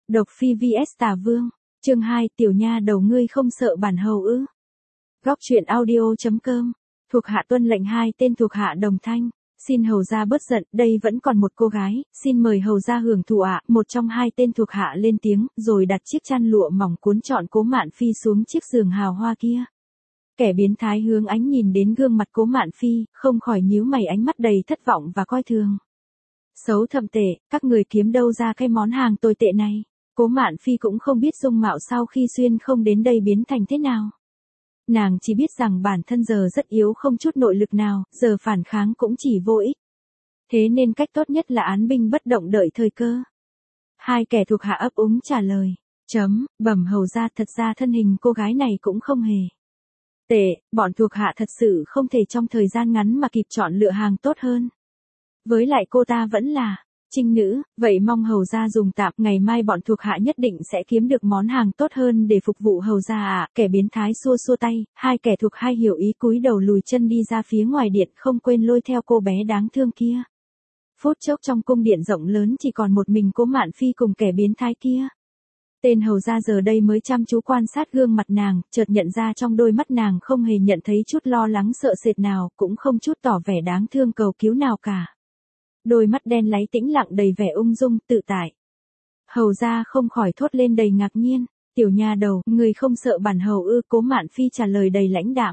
Độc Phi vs Tà Vương. Chương 2, tiểu nha đầu ngươi không sợ bản hầu ư? Góc truyện audio.com. Thuộc hạ tuân lệnh, hai tên thuộc hạ đồng thanh. Xin hầu gia bớt giận, đây vẫn còn một cô gái, xin mời hầu gia hưởng thụ ạ. Một trong hai tên thuộc hạ lên tiếng, rồi đặt chiếc chăn lụa mỏng cuốn trọn Cố Mạn Phi xuống chiếc giường hào hoa kia. Kẻ biến thái hướng ánh nhìn đến gương mặt Cố Mạn Phi, không khỏi nhíu mày, ánh mắt đầy thất vọng và coi thường. Xấu thậm tệ, các người kiếm đâu ra cái món hàng tồi tệ này? Cố Mạn Phi cũng không biết dung mạo sau khi xuyên không đến đây biến thành thế nào. Nàng chỉ biết rằng bản thân giờ rất yếu, không chút nội lực nào, giờ phản kháng cũng chỉ vô ích. Thế nên cách tốt nhất là án binh bất động đợi thời cơ. Hai kẻ thuộc hạ ấp úng trả lời. Bẩm hầu gia, thật ra thân hình cô gái này cũng không hề tệ, bọn thuộc hạ thật sự không thể trong thời gian ngắn mà kịp chọn lựa hàng tốt hơn. Với lại cô ta vẫn là trinh nữ, vậy mong hầu gia dùng tạm, ngày mai bọn thuộc hạ nhất định sẽ kiếm được món hàng tốt hơn để phục vụ hầu gia ạ. Kẻ biến thái xua xua tay, hai kẻ thuộc hai hiểu ý cúi đầu lùi chân đi ra phía ngoài điện, không quên lôi theo cô bé đáng thương kia. Phút chốc trong cung điện rộng lớn chỉ còn một mình Cố Mạn Phi cùng kẻ biến thái kia. Tên hầu gia giờ đây mới chăm chú quan sát gương mặt nàng, chợt nhận ra trong đôi mắt nàng không hề nhận thấy chút lo lắng sợ sệt nào, cũng không chút tỏ vẻ đáng thương cầu cứu nào cả. Đôi mắt đen láy tĩnh lặng đầy vẻ ung dung, tự tại. Hầu gia không khỏi thốt lên đầy ngạc nhiên, tiểu nha đầu, người không sợ bản hầu ư? Cố Mạn Phi trả lời đầy lãnh đạm.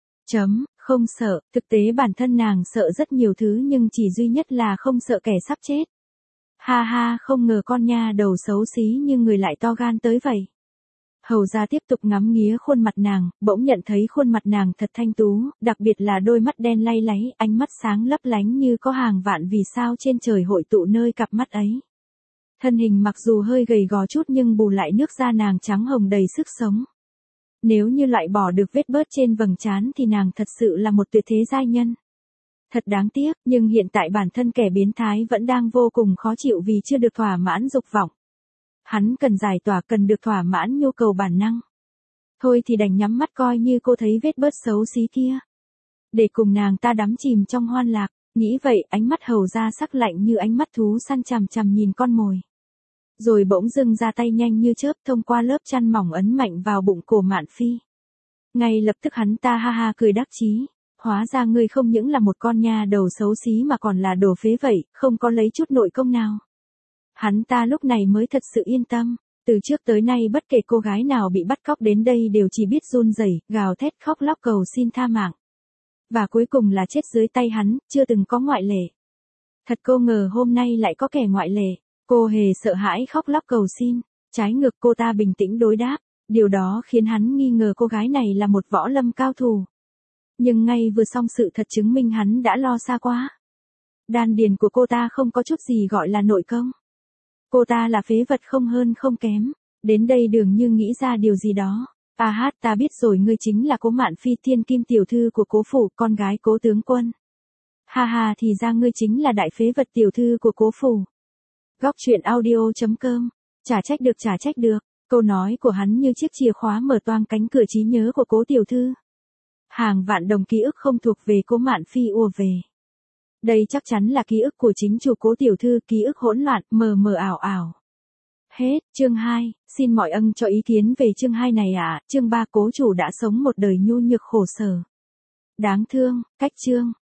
Không sợ, thực tế bản thân nàng sợ rất nhiều thứ nhưng chỉ duy nhất là không sợ kẻ sắp chết. Ha ha, không ngờ con nha đầu xấu xí như người lại to gan tới vậy. Hầu gia tiếp tục ngắm nghía khuôn mặt nàng, bỗng nhận thấy khuôn mặt nàng thật thanh tú, đặc biệt là đôi mắt đen lay láy, ánh mắt sáng lấp lánh như có hàng vạn vì sao trên trời hội tụ nơi cặp mắt ấy. Thân hình mặc dù hơi gầy gò chút nhưng bù lại nước da nàng trắng hồng đầy sức sống. Nếu như loại bỏ được vết bớt trên vầng trán thì nàng thật sự là một tuyệt thế giai nhân. Thật đáng tiếc, nhưng hiện tại bản thân kẻ biến thái vẫn đang vô cùng khó chịu vì chưa được thỏa mãn dục vọng. Hắn cần giải tỏa, cần được thỏa mãn nhu cầu bản năng. Thôi thì đành nhắm mắt coi như cô thấy vết bớt xấu xí kia. Để cùng nàng ta đắm chìm trong hoan lạc, nghĩ vậy ánh mắt hầu gia sắc lạnh như ánh mắt thú săn chằm chằm nhìn con mồi. Rồi bỗng dưng ra tay nhanh như chớp thông qua lớp chăn mỏng ấn mạnh vào bụng Cố Mạn Phi. Ngay lập tức hắn ta ha ha cười đắc chí. Hóa ra ngươi không những là một con nha đầu xấu xí mà còn là đồ phế vậy, không có lấy chút nội công nào. Hắn ta lúc này mới thật sự yên tâm, từ trước tới nay bất kể cô gái nào bị bắt cóc đến đây đều chỉ biết run rẩy, gào thét khóc lóc cầu xin tha mạng. Và cuối cùng là chết dưới tay hắn, chưa từng có ngoại lệ. Thật cô ngờ hôm nay lại có kẻ ngoại lệ, cô hề sợ hãi khóc lóc cầu xin, trái ngược cô ta bình tĩnh đối đáp, điều đó khiến hắn nghi ngờ cô gái này là một võ lâm cao thủ. Nhưng ngay vừa xong sự thật chứng minh hắn đã lo xa quá. Đan điền của cô ta không có chút gì gọi là nội công. Cô ta là phế vật không hơn không kém. Đến đây dường như nghĩ ra điều gì đó. Ta biết rồi, ngươi chính là Cố Mạn Phi, thiên kim tiểu thư của Cố phủ, con gái Cố tướng quân. Ha ha, thì ra ngươi chính là đại phế vật tiểu thư của Cố phủ. Góc truyện audio.com. Chả trách được. Câu nói của hắn như chiếc chìa khóa mở toang cánh cửa trí nhớ của Cố tiểu thư. Hàng vạn đồng ký ức không thuộc về Cố Mạn Phi ùa về. Đây chắc chắn là ký ức của chính chủ Cố tiểu thư, ký ức hỗn loạn, mờ mờ ảo ảo. Hết, chương 2, xin mọi ân cho ý kiến về chương 2 này ạ. Chương 3, cố chủ đã sống một đời nhu nhược khổ sở. Đáng thương, cách chương.